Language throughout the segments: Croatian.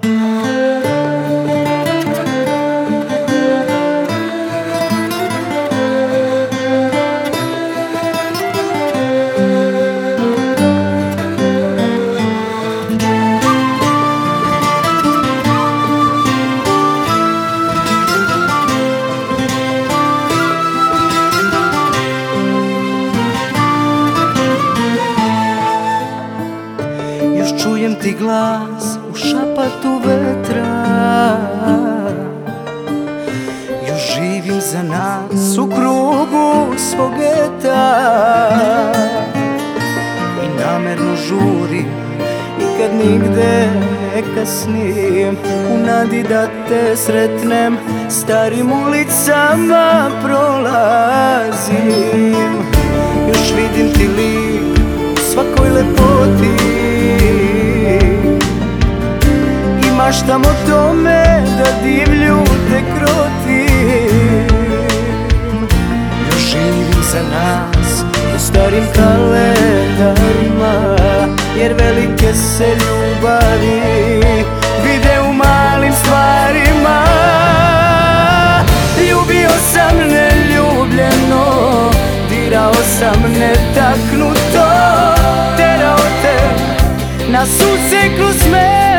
Još čujem ti glas u šapatu vetra, još živim za nas u krugu svog geta. I namerno žurim i kad nigde ne kasnim, u nadi da te sretnem, starim ulicama prolazim. Još vidim ti lik u svakoj lepoti i maštam o tome da divlju te krotim. Još živim za nas u starim kalendarima, jer velike se ljubavi vide u malim stvarima. Ljubio sam neljubljeno, dirao sam netaknuto, terao te na sunce kroz me,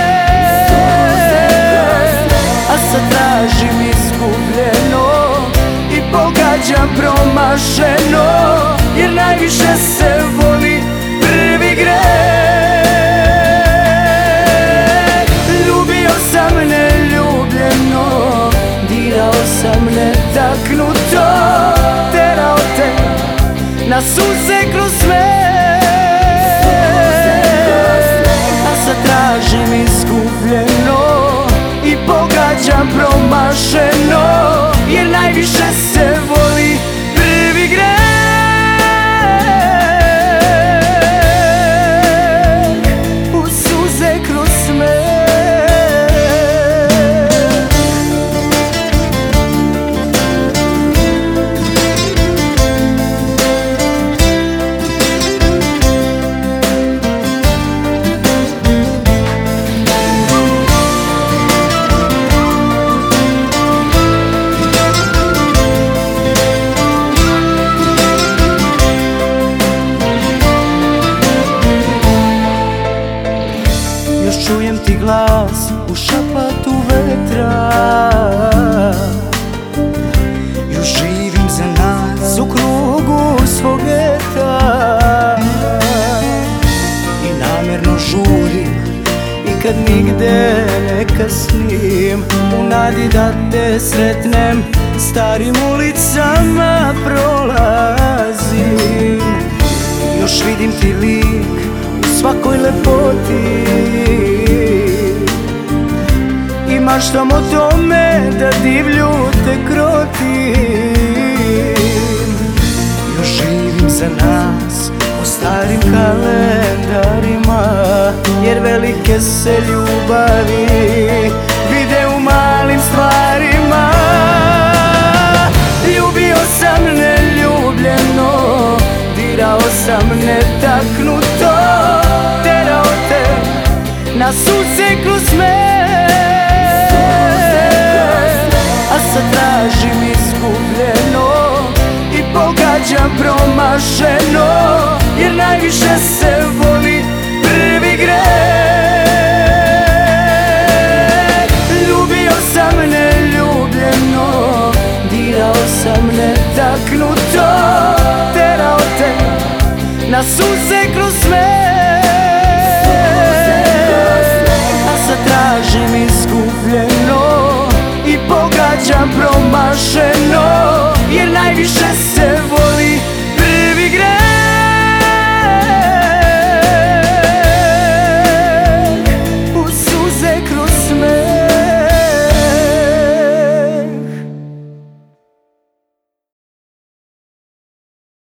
a sad tražim izgubljeno i pogađam promašeno, jer najviše se voli prvi greh. Ljubio sam neljubljeno, dirao sam netaknuto, terao te na sunce kroz me, a sad tražim izgubljeno i pogađam promašeno, jer najviše se voli prvi greh. U suze kroz me. Još čujem ti glas u šapatu vetra, još živim za nas u krugu svog geta. I namjerno žurim i kad nigde ne kasnim, u nadi da te sretnem, starim ulicama prolazim. Još vidim ti lik u svakoj lepoti i maštam o tome da divlju te krotim. Još živim za nas po starim kalendarima, jer velike se ljubavi vide u malim stvarima. Ljubio sam neljubljeno, dirao sam netaknuto, terao te na sunce kroz me, a sad tražim izgubljeno i pogađam promašeno, jer najviše se voli prvi greh. Ljubio sam neljubljeno, dirao sam netaknuto, terao te na sunce kroz me, a sad tražim izgubljeno i pogađam promašeno, jer najviše se